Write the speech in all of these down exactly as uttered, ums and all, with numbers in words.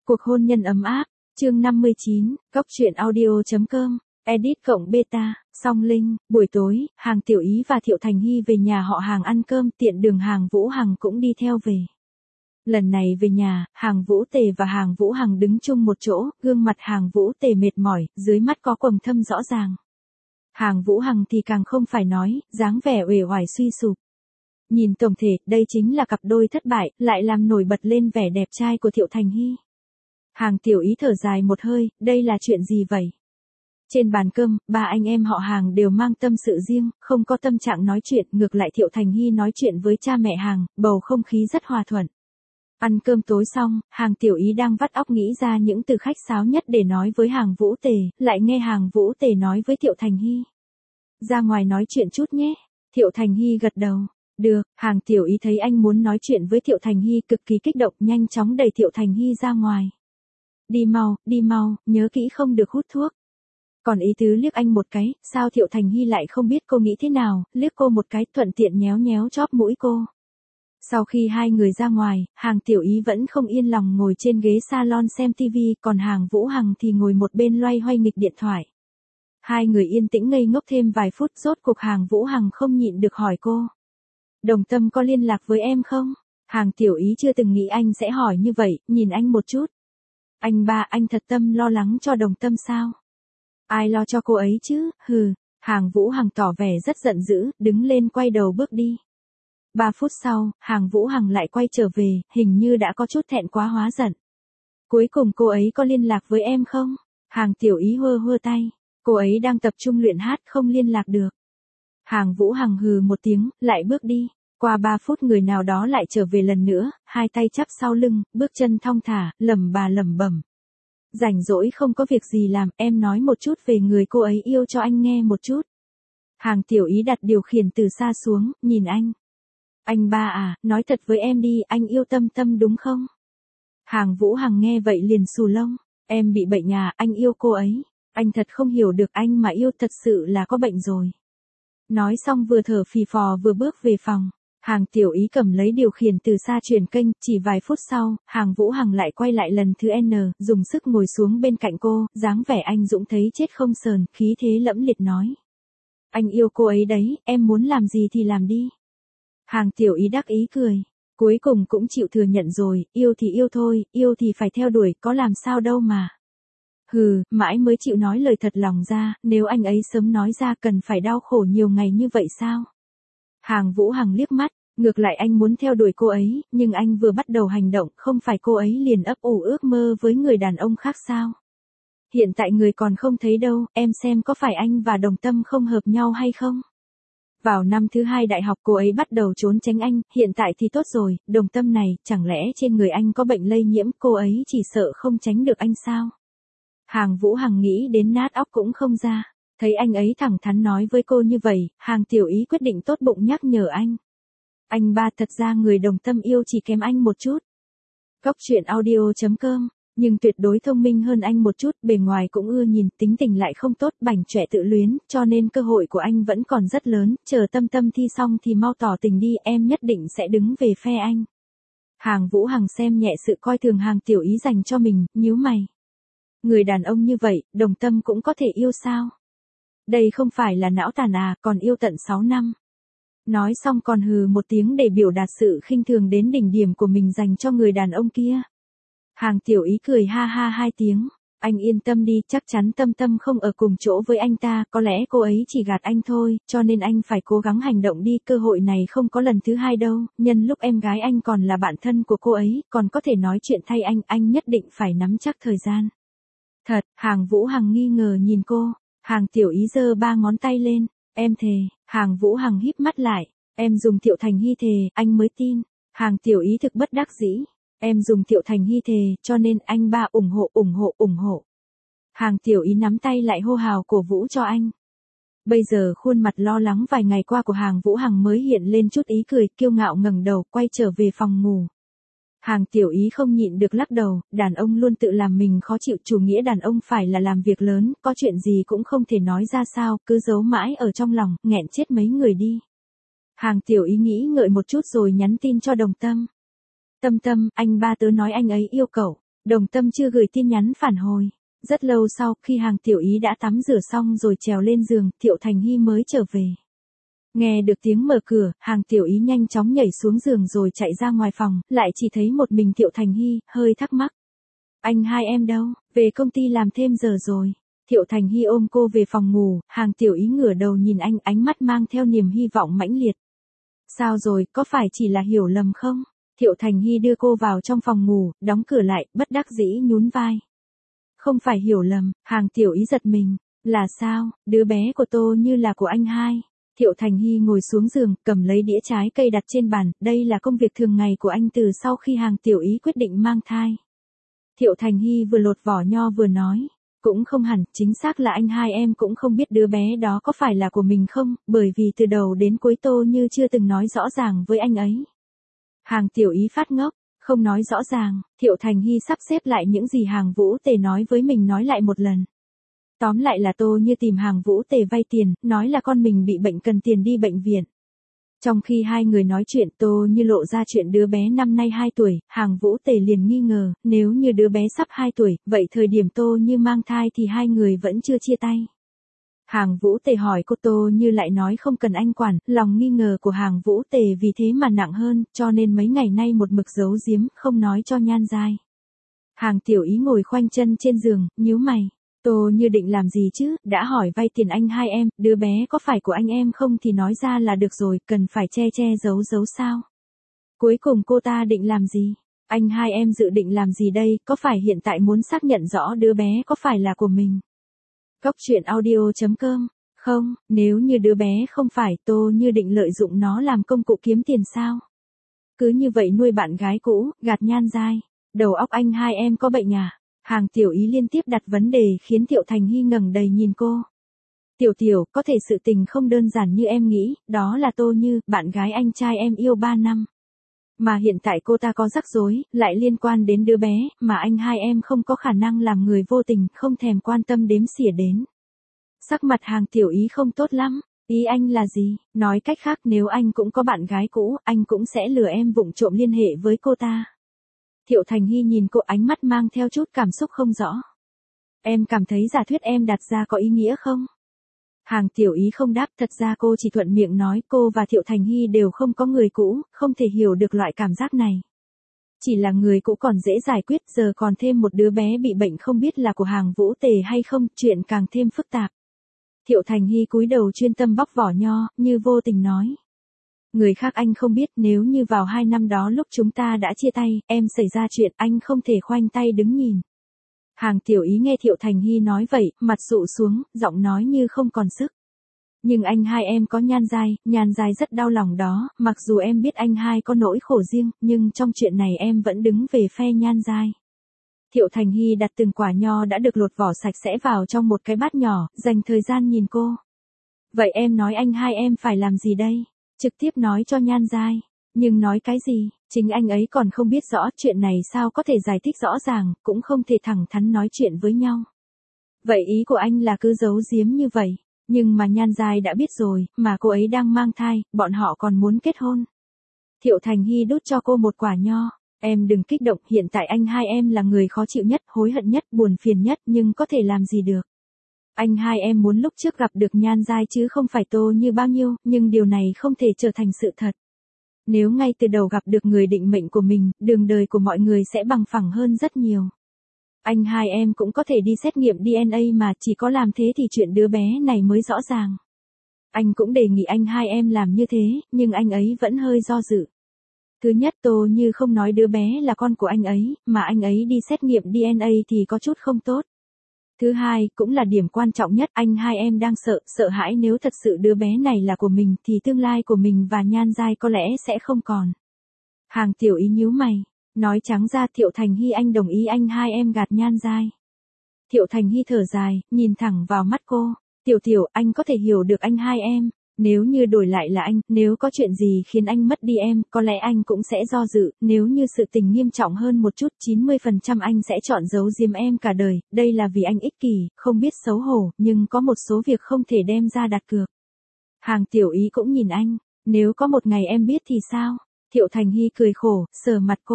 Cuộc hôn nhân ấm áp, chương năm mươi chín, góc truyện audio chấm com, edit cộng beta, song linh, buổi tối, Hàng Tiểu Ý và Thiệu Thành Hy về nhà họ Hàng ăn cơm, tiện đường Hàng Vũ Hằng cũng đi theo về. Lần này về nhà, Hàng Vũ Tề và Hàng Vũ Hằng đứng chung một chỗ, gương mặt Hàng Vũ Tề mệt mỏi, dưới mắt có quầng thâm rõ ràng. Hàng Vũ Hằng thì càng không phải nói, dáng vẻ uể oải suy sụp. Nhìn tổng thể, đây chính là cặp đôi thất bại, lại làm nổi bật lên vẻ đẹp trai của Thiệu Thành Hy. Hàng Tiểu Ý thở dài một hơi, đây là chuyện gì vậy? Trên bàn cơm, ba anh em họ Hàng đều mang tâm sự riêng, không có tâm trạng nói chuyện, ngược lại Thiệu Thành Hy nói chuyện với cha mẹ Hàng, bầu không khí rất hòa thuận. Ăn cơm tối xong, Hàng Tiểu Ý đang vắt óc nghĩ ra những từ khách sáo nhất để nói với Hàng Vũ Tề, lại nghe Hàng Vũ Tề nói với Thiệu Thành Hy. Ra ngoài nói chuyện chút nhé. Thiệu Thành Hy gật đầu. Được, Hàng Tiểu Ý thấy anh muốn nói chuyện với Thiệu Thành Hy cực kỳ kích động, nhanh chóng đẩy Thiệu Thành Hy ra ngoài. Đi mau, đi mau, nhớ kỹ không được hút thuốc. Còn ý tứ liếc anh một cái, sao Thiệu Thành Hy lại không biết cô nghĩ thế nào, liếc cô một cái, thuận tiện nhéo nhéo chóp mũi cô. Sau khi hai người ra ngoài, Hàng Tiểu Ý vẫn không yên lòng ngồi trên ghế salon xem tivi, còn Hàng Vũ Hằng thì ngồi một bên loay hoay nghịch điện thoại. Hai người yên tĩnh ngây ngốc thêm vài phút, rốt cuộc Hàng Vũ Hằng không nhịn được hỏi cô. Đồng Tâm có liên lạc với em không? Hàng Tiểu Ý chưa từng nghĩ anh sẽ hỏi như vậy, nhìn anh một chút. Anh ba, anh thật tâm lo lắng cho Đồng Tâm sao? Ai lo cho cô ấy chứ, hừ. Hàng Vũ Hằng tỏ vẻ rất giận dữ, đứng lên quay đầu bước đi. Ba phút sau, Hàng Vũ Hằng lại quay trở về, hình như đã có chút thẹn quá hóa giận. Cuối cùng cô ấy có liên lạc với em không? Hàng Tiểu Ý hơ hơ tay. Cô ấy đang tập trung luyện hát, không liên lạc được. Hàng Vũ Hằng hừ một tiếng, lại bước đi. Qua ba phút người nào đó lại trở về lần nữa, hai tay chắp sau lưng, bước chân thong thả, lẩm bà lẩm bẩm. Rảnh rỗi không có việc gì làm, em nói một chút về người cô ấy yêu cho anh nghe một chút. Hàng Tiểu Ý đặt điều khiển từ xa xuống, nhìn anh. Anh ba à, nói thật với em đi, anh yêu Tâm Tâm đúng không? Hàng Vũ Hằng nghe vậy liền xù lông. Em bị bệnh à, anh yêu cô ấy. Anh thật không hiểu được, anh mà yêu thật sự là có bệnh rồi. Nói xong vừa thở phì phò vừa bước về phòng. Hàng Tiểu Ý cầm lấy điều khiển từ xa chuyển kênh, chỉ vài phút sau, Hàng Vũ Hằng lại quay lại lần thứ N, dùng sức ngồi xuống bên cạnh cô, dáng vẻ anh dũng thấy chết không sờn, khí thế lẫm liệt nói. Anh yêu cô ấy đấy, em muốn làm gì thì làm đi. Hàng Tiểu Ý đắc ý cười. Cuối cùng cũng chịu thừa nhận rồi, yêu thì yêu thôi, yêu thì phải theo đuổi, có làm sao đâu mà. Hừ, mãi mới chịu nói lời thật lòng ra, nếu anh ấy sớm nói ra cần phải đau khổ nhiều ngày như vậy sao? Hàng Vũ Hằng liếc mắt, ngược lại anh muốn theo đuổi cô ấy, nhưng anh vừa bắt đầu hành động, không phải cô ấy liền ấp ủ ước mơ với người đàn ông khác sao? Hiện tại người còn không thấy đâu, em xem có phải anh và Đồng Tâm không hợp nhau hay không? Vào năm thứ hai đại học cô ấy bắt đầu trốn tránh anh, hiện tại thì tốt rồi, Đồng Tâm này, chẳng lẽ trên người anh có bệnh lây nhiễm, cô ấy chỉ sợ không tránh được anh sao? Hàng Vũ Hằng nghĩ đến nát óc cũng không ra. Thấy anh ấy thẳng thắn nói với cô như vậy, Hàng Tiểu Ý quyết định tốt bụng nhắc nhở anh. Anh ba, thật ra người Đồng Tâm yêu chỉ kém anh một chút. Góc truyện audio chấm com, nhưng tuyệt đối thông minh hơn anh một chút, bề ngoài cũng ưa nhìn, tính tình lại không tốt, bảnh chọe tự luyến, cho nên cơ hội của anh vẫn còn rất lớn, chờ Tâm Tâm thi xong thì mau tỏ tình đi, em nhất định sẽ đứng về phe anh. Hàng Vũ Hằng xem nhẹ sự coi thường Hàng Tiểu Ý dành cho mình, nhíu mày. Người đàn ông như vậy, Đồng Tâm cũng có thể yêu sao? Đây không phải là não tàn à, còn yêu tận sáu năm. Nói xong còn hừ một tiếng để biểu đạt sự khinh thường đến đỉnh điểm của mình dành cho người đàn ông kia. Hàng Tiểu Ý cười ha ha hai tiếng. Anh yên tâm đi, chắc chắn Tâm Tâm không ở cùng chỗ với anh ta, có lẽ cô ấy chỉ gạt anh thôi, cho nên anh phải cố gắng hành động đi, cơ hội này không có lần thứ hai đâu, nhân lúc em gái anh còn là bạn thân của cô ấy, còn có thể nói chuyện thay anh, anh nhất định phải nắm chắc thời gian. Thật, Hàng Vũ Hằng nghi ngờ nhìn cô. Hàng Tiểu Ý giơ ba ngón tay lên, em thề. Hàng Vũ Hằng híp mắt lại, em dùng Thiệu Thành Hy thề, anh mới tin. Hàng Tiểu Ý thực bất đắc dĩ, em dùng Thiệu Thành Hy thề, cho nên anh ba ủng hộ ủng hộ ủng hộ. Hàng Tiểu Ý nắm tay lại hô hào cổ vũ cho anh. Bây giờ khuôn mặt lo lắng vài ngày qua của Hàng Vũ Hằng mới hiện lên chút ý cười, kiêu ngạo ngẩng đầu, quay trở về phòng ngủ. Hàng Tiểu Ý không nhịn được lắc đầu, đàn ông luôn tự làm mình khó chịu, chủ nghĩa đàn ông phải là làm việc lớn, có chuyện gì cũng không thể nói ra sao, cứ giấu mãi ở trong lòng, nghẹn chết mấy người đi. Hàng Tiểu Ý nghĩ ngợi một chút rồi nhắn tin cho Đồng Tâm. Tâm Tâm, anh ba tớ nói anh ấy yêu cậu. Đồng Tâm chưa gửi tin nhắn phản hồi. Rất lâu sau, khi Hàng Tiểu Ý đã tắm rửa xong rồi trèo lên giường, Thiệu Thành Hy mới trở về. Nghe được tiếng mở cửa, Hàng Tiểu Ý nhanh chóng nhảy xuống giường rồi chạy ra ngoài phòng, lại chỉ thấy một mình Thiệu Thành Hy, hơi thắc mắc. Anh hai em đâu, về công ty làm thêm giờ rồi. Thiệu Thành Hy ôm cô về phòng ngủ, Hàng Tiểu Ý ngửa đầu nhìn anh, ánh mắt mang theo niềm hy vọng mãnh liệt. Sao rồi, có phải chỉ là hiểu lầm không? Thiệu Thành Hy đưa cô vào trong phòng ngủ, đóng cửa lại, bất đắc dĩ nhún vai. Không phải hiểu lầm, Hàng Tiểu Ý giật mình. Là sao, đứa bé của tôi như là của anh hai. Thiệu Thành Hy ngồi xuống giường, cầm lấy đĩa trái cây đặt trên bàn, đây là công việc thường ngày của anh từ sau khi Hàng Tiểu Ý quyết định mang thai. Thiệu Thành Hy vừa lột vỏ nho vừa nói. Cũng không hẳn, chính xác là anh hai em cũng không biết đứa bé đó có phải là của mình không, bởi vì từ đầu đến cuối tôi như chưa từng nói rõ ràng với anh ấy. Hàng Tiểu Ý phát ngốc, không nói rõ ràng, Thiệu Thành Hy sắp xếp lại những gì Hàng Vũ Tề nói với mình nói lại một lần. Tóm lại là Tô Như tìm Hàng Vũ Tề vay tiền, nói là con mình bị bệnh cần tiền đi bệnh viện. Trong khi hai người nói chuyện, Tô Như lộ ra chuyện đứa bé năm nay hai tuổi, Hàng Vũ Tề liền nghi ngờ, nếu như đứa bé sắp hai tuổi, vậy thời điểm Tô Như mang thai thì hai người vẫn chưa chia tay. Hàng Vũ Tề hỏi cô, Tô Như lại nói không cần anh quản, lòng nghi ngờ của Hàng Vũ Tề vì thế mà nặng hơn, cho nên mấy ngày nay một mực giấu giếm, không nói cho Nhan Giai. Hàng Tiểu Ý ngồi khoanh chân trên giường, nhíu mày. Tô Như định làm gì chứ, đã hỏi vay tiền anh hai em, đứa bé có phải của anh em không thì nói ra là được rồi, cần phải che che giấu giấu sao? Cuối cùng cô ta định làm gì? Anh hai em dự định làm gì đây, có phải hiện tại muốn xác nhận rõ đứa bé có phải là của mình? Cốc truyện audio chấm com. Không, nếu như đứa bé không phải, Tô Như định lợi dụng nó làm công cụ kiếm tiền sao? Cứ như vậy nuôi bạn gái cũ, gạt Nhan Giai. Đầu óc anh hai em có bệnh à? Hàng Tiểu Ý liên tiếp đặt vấn đề khiến Thiệu Thành Hy ngẩng đầy nhìn cô. Tiểu Tiểu, có thể sự tình không đơn giản như em nghĩ, đó là Tô Như, bạn gái anh trai em yêu ba năm. Mà hiện tại cô ta có rắc rối, lại liên quan đến đứa bé, mà anh hai em không có khả năng làm người vô tình, không thèm quan tâm đếm xỉa đến. Sắc mặt Hàng Tiểu Ý không tốt lắm, ý anh là gì? Nói cách khác nếu anh cũng có bạn gái cũ, anh cũng sẽ lừa em vụng trộm liên hệ với cô ta. Thiệu Thành Hy nhìn cô, ánh mắt mang theo chút cảm xúc không rõ. Em cảm thấy giả thuyết em đặt ra có ý nghĩa không? Hàng Tiểu Ý không đáp, thật ra cô chỉ thuận miệng nói cô và Thiệu Thành Hy đều không có người cũ, không thể hiểu được loại cảm giác này. Chỉ là người cũ còn dễ giải quyết, giờ còn thêm một đứa bé bị bệnh không biết là của Hàng Vũ Tề hay không, chuyện càng thêm phức tạp. Thiệu Thành Hy cúi đầu chuyên tâm bóc vỏ nho, như vô tình nói. Người khác anh không biết, nếu như vào hai năm đó lúc chúng ta đã chia tay, em xảy ra chuyện, anh không thể khoanh tay đứng nhìn. Hàng Tiểu Ý nghe Thiệu Thành Hy nói vậy, mặt dụ xuống, giọng nói như không còn sức. Nhưng anh hai em có Nhan Giai, Nhan Giai rất đau lòng đó, mặc dù em biết anh hai có nỗi khổ riêng, nhưng trong chuyện này em vẫn đứng về phe Nhan Giai. Thiệu Thành Hy đặt từng quả nho đã được lột vỏ sạch sẽ vào trong một cái bát nhỏ, dành thời gian nhìn cô. Vậy em nói anh hai em phải làm gì đây? Trực tiếp nói cho Nhan Giai. Nhưng nói cái gì, chính anh ấy còn không biết rõ, chuyện này sao có thể giải thích rõ ràng, cũng không thể thẳng thắn nói chuyện với nhau. Vậy ý của anh là cứ giấu giếm như vậy, nhưng mà Nhan Giai đã biết rồi, mà cô ấy đang mang thai, bọn họ còn muốn kết hôn. Thiệu Thành Hy đút cho cô một quả nho. Em đừng kích động, hiện tại anh hai em là người khó chịu nhất, hối hận nhất, buồn phiền nhất, nhưng có thể làm gì được. Anh hai em muốn lúc trước gặp được Nhan Giai chứ không phải Tô Như bao nhiêu, nhưng điều này không thể trở thành sự thật. Nếu ngay từ đầu gặp được người định mệnh của mình, đường đời của mọi người sẽ bằng phẳng hơn rất nhiều. Anh hai em cũng có thể đi xét nghiệm đê en a mà, chỉ có làm thế thì chuyện đứa bé này mới rõ ràng. Anh cũng đề nghị anh hai em làm như thế, nhưng anh ấy vẫn hơi do dự. Thứ nhất, Tô Như không nói đứa bé là con của anh ấy, mà anh ấy đi xét nghiệm đê en a thì có chút không tốt. Thứ hai, cũng là điểm quan trọng nhất, anh hai em đang sợ, sợ hãi nếu thật sự đứa bé này là của mình thì tương lai của mình và Nhan Giai có lẽ sẽ không còn. Hàng Tiểu Ý nhíu mày, nói trắng ra Thiệu Thành Hy anh đồng ý anh hai em gạt Nhan Giai. Thiệu Thành Hy thở dài, nhìn thẳng vào mắt cô, Tiểu Tiểu, anh có thể hiểu được anh hai em. Nếu như đổi lại là anh, nếu có chuyện gì khiến anh mất đi em, có lẽ anh cũng sẽ do dự, nếu như sự tình nghiêm trọng hơn một chút, chín mươi phần trăm anh sẽ chọn giấu giếm em cả đời, đây là vì anh ích kỷ, không biết xấu hổ, nhưng có một số việc không thể đem ra đặt cược. Hàng Tiểu Ý cũng nhìn anh, nếu có một ngày em biết thì sao? Thiệu Thành Hy cười khổ, sờ mặt cô,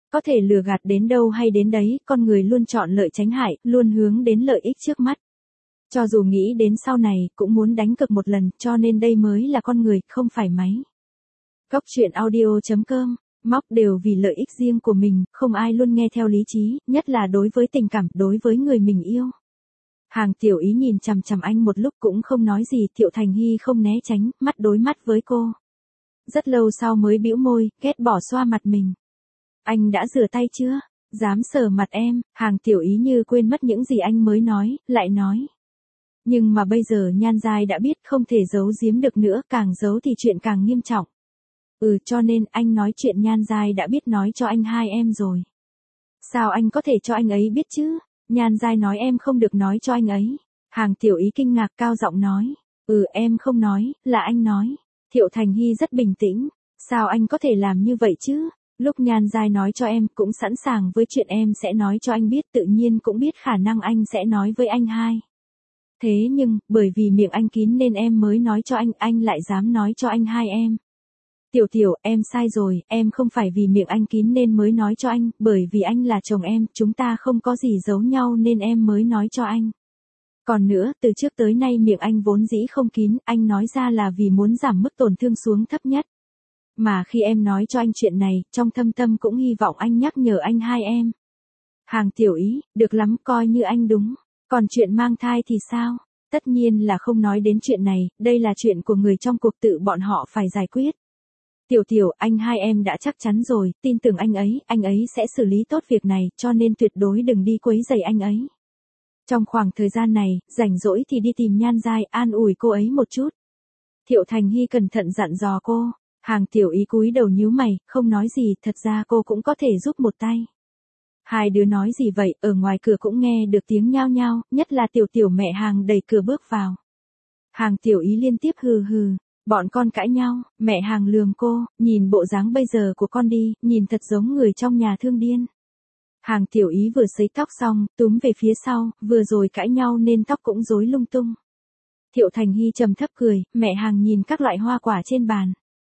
Có thể lừa gạt đến đâu hay đến đấy, con người luôn chọn lợi tránh hại, luôn hướng đến lợi ích trước mắt. Cho dù nghĩ đến sau này, cũng muốn đánh cược một lần, cho nên đây mới là con người, không phải máy. Góc truyện audio chấm com, móc đều vì lợi ích riêng của mình, không ai luôn nghe theo lý trí, nhất là đối với tình cảm, đối với người mình yêu. Hàng Tiểu Ý nhìn chằm chằm anh một lúc cũng không nói gì, Thiệu Thành Hy không né tránh, mắt đối mắt với cô. Rất lâu sau mới bĩu môi, ghét bỏ xoa mặt mình. Anh đã rửa tay chưa? Dám sờ mặt em, Hàng Tiểu Ý như quên mất những gì anh mới nói, lại nói. Nhưng mà bây giờ Nhan Giai đã biết không thể giấu giếm được nữa, càng giấu thì chuyện càng nghiêm trọng. Ừ, cho nên anh nói chuyện Nhan Giai đã biết nói cho anh hai em rồi. Sao anh có thể cho anh ấy biết chứ? Nhan Giai nói em không được nói cho anh ấy. Hàng Tiểu Ý kinh ngạc cao giọng nói. Ừ, em không nói, là anh nói. Thiệu Thành Hy rất bình tĩnh. Sao anh có thể làm như vậy chứ? Lúc Nhan Giai nói cho em cũng sẵn sàng với chuyện em sẽ nói cho anh biết, tự nhiên cũng biết khả năng anh sẽ nói với anh hai. Thế nhưng, bởi vì miệng anh kín nên em mới nói cho anh, anh lại dám nói cho anh hai em. Tiểu Tiểu, em sai rồi, em không phải vì miệng anh kín nên mới nói cho anh, bởi vì anh là chồng em, chúng ta không có gì giấu nhau nên em mới nói cho anh. Còn nữa, từ trước tới nay miệng anh vốn dĩ không kín, anh nói ra là vì muốn giảm mức tổn thương xuống thấp nhất. Mà khi em nói cho anh chuyện này, trong thâm tâm cũng hy vọng anh nhắc nhở anh hai em. Hàng Tiểu Ý, được lắm, coi như anh đúng. Còn chuyện mang thai thì sao? Tất nhiên là không nói đến chuyện này, đây là chuyện của người trong cuộc, tự bọn họ phải giải quyết. Tiểu Tiểu, anh hai em đã chắc chắn rồi, tin tưởng anh ấy, anh ấy sẽ xử lý tốt việc này, cho nên tuyệt đối đừng đi quấy rầy anh ấy. Trong khoảng thời gian này, rảnh rỗi thì đi tìm Nhan Giai, an ủi cô ấy một chút. Thiệu Thành Hy cẩn thận dặn dò cô. Hàng Tiểu Ý cúi đầu nhíu mày, không nói gì, thật ra cô cũng có thể giúp một tay. Hai đứa nói gì vậy, ở ngoài cửa cũng nghe được tiếng nhao nhao, nhất là Tiểu Tiểu mẹ Hàng đẩy cửa bước vào. Hàng Tiểu Ý liên tiếp hừ hừ, bọn con cãi nhau, mẹ Hàng lườm cô, nhìn bộ dáng bây giờ của con đi, nhìn thật giống người trong nhà thương điên. Hàng Tiểu Ý vừa sấy tóc xong, túm về phía sau, vừa rồi cãi nhau nên tóc cũng rối lung tung. Thiệu Thành Hy trầm thấp cười, mẹ Hàng nhìn các loại hoa quả trên bàn.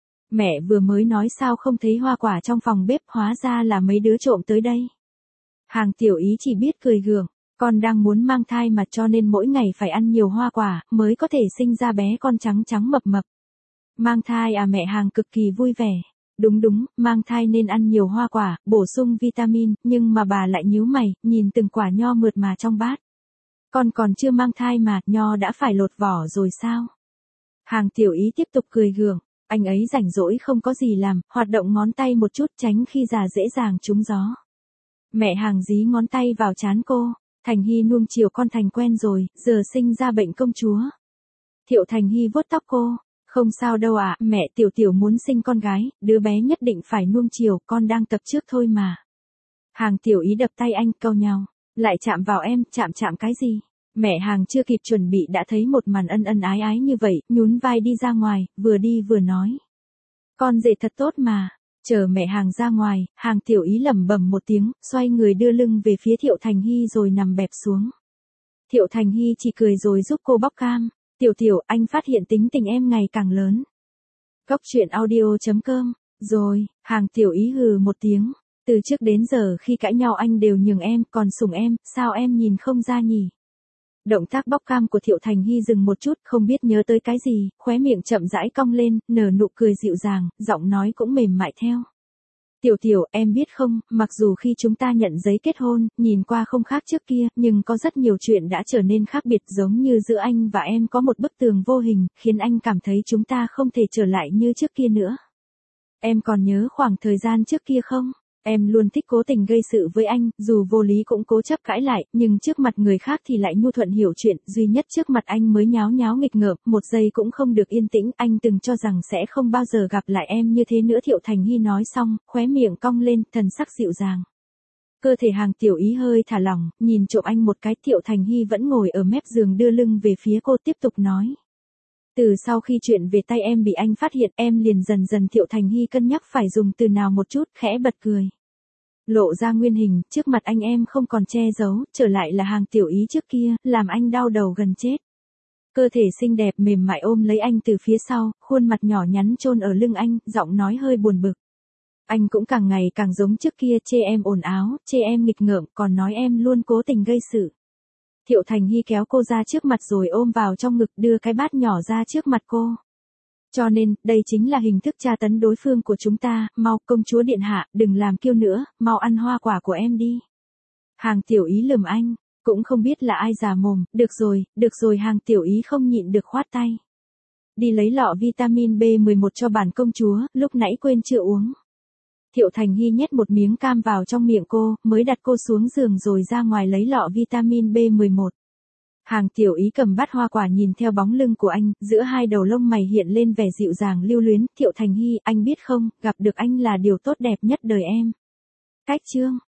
Mẹ vừa mới nói sao không thấy hoa quả trong phòng bếp, hóa ra là mấy đứa trộm tới đây. Hàng Tiểu Ý chỉ biết cười gượng, con đang muốn mang thai mà, cho nên mỗi ngày phải ăn nhiều hoa quả, mới có thể sinh ra bé con trắng trắng mập mập. Mang thai à? Mẹ Hàng cực kỳ vui vẻ. Đúng đúng, mang thai nên ăn nhiều hoa quả, bổ sung vitamin, nhưng mà bà lại nhíu mày, nhìn từng quả nho mượt mà trong bát. Con còn chưa mang thai mà, nho đã phải lột vỏ rồi sao? Hàng Tiểu Ý tiếp tục cười gượng. Anh ấy rảnh rỗi không có gì làm, hoạt động ngón tay một chút tránh khi già dễ dàng trúng gió. Mẹ Hàng dí ngón tay vào trán cô. Thành Hy nuông chiều con thành quen rồi, giờ sinh ra bệnh công chúa. Thiệu Thành Hy vuốt tóc cô. Không sao đâu ạ, à, mẹ Tiểu Tiểu muốn sinh con gái, đứa bé nhất định phải nuông chiều, con đang tập trước thôi mà. Hàng Tiểu Ý đập tay anh, cau nhau. Lại chạm vào em, chạm chạm cái gì? Mẹ Hàng chưa kịp chuẩn bị đã thấy một màn ân ân ái ái như vậy, nhún vai đi ra ngoài, vừa đi vừa nói. Con rể thật tốt mà. Chờ mẹ Hàng ra ngoài, Hàng Tiểu Ý lẩm bẩm một tiếng, xoay người đưa lưng về phía Thiệu Thành Hy rồi nằm bẹp xuống. Thiệu Thành Hy chỉ cười rồi giúp cô bóc cam. Tiểu Tiểu, anh phát hiện tính tình em ngày càng lớn. Góc truyện audio chấm com. Rồi, Hàng Tiểu Ý hừ một tiếng. Từ trước đến giờ khi cãi nhau anh đều nhường em, còn sủng em, sao em nhìn không ra nhỉ? Động tác bóc cam của Thiệu Thành Hy dừng một chút, không biết nhớ tới cái gì, khóe miệng chậm rãi cong lên, nở nụ cười dịu dàng, giọng nói cũng mềm mại theo. Tiểu Tiểu, em biết không, mặc dù khi chúng ta nhận giấy kết hôn, nhìn qua không khác trước kia, nhưng có rất nhiều chuyện đã trở nên khác biệt, giống như giữa anh và em có một bức tường vô hình, khiến anh cảm thấy chúng ta không thể trở lại như trước kia nữa. Em còn nhớ khoảng thời gian trước kia không? Em luôn thích cố tình gây sự với anh, dù vô lý cũng cố chấp cãi lại, nhưng trước mặt người khác thì lại nhu thuận hiểu chuyện, duy nhất trước mặt anh mới nháo nháo nghịch ngợm, một giây cũng không được yên tĩnh, anh từng cho rằng sẽ không bao giờ gặp lại em như thế nữa. Thiệu Thành Hy nói xong, khóe miệng cong lên, thần sắc dịu dàng. Cơ thể Hàng Tiểu Ý hơi thả lỏng, nhìn trộm anh một cái. Thiệu Thành Hy vẫn ngồi ở mép giường đưa lưng về phía cô, tiếp tục nói. Từ sau khi chuyện về tay em bị anh phát hiện, em liền dần dần. Thiệu Thành Hy cân nhắc phải dùng từ nào một chút, khẽ bật cười. Lộ ra nguyên hình, trước mặt anh em không còn che giấu, trở lại là Hàng Tiểu Ý trước kia, làm anh đau đầu gần chết. Cơ thể xinh đẹp mềm mại ôm lấy anh từ phía sau, khuôn mặt nhỏ nhắn chôn ở lưng anh, giọng nói hơi buồn bực. Anh cũng càng ngày càng giống trước kia, chê em ồn áo, chê em nghịch ngợm, còn nói em luôn cố tình gây sự. Thiệu Thành Hy kéo cô ra trước mặt rồi ôm vào trong ngực, đưa cái bát nhỏ ra trước mặt cô. Cho nên, đây chính là hình thức tra tấn đối phương của chúng ta, mau, công chúa điện hạ, đừng làm kiêu nữa, mau ăn hoa quả của em đi. Hàng Tiểu Ý lườm anh, cũng không biết là ai già mồm, được rồi, được rồi, Hàng Tiểu Ý không nhịn được khoát tay. Đi lấy lọ vitamin B mười một cho bản công chúa, lúc nãy quên chưa uống. Thiệu Thành Hy nhét một miếng cam vào trong miệng cô, mới đặt cô xuống giường rồi ra ngoài lấy lọ vitamin B mười một. Hàng Tiểu Ý cầm bát hoa quả nhìn theo bóng lưng của anh, giữa hai đầu lông mày hiện lên vẻ dịu dàng lưu luyến. Thiệu Thành Hy, anh biết không, gặp được anh là điều tốt đẹp nhất đời em. Cách chương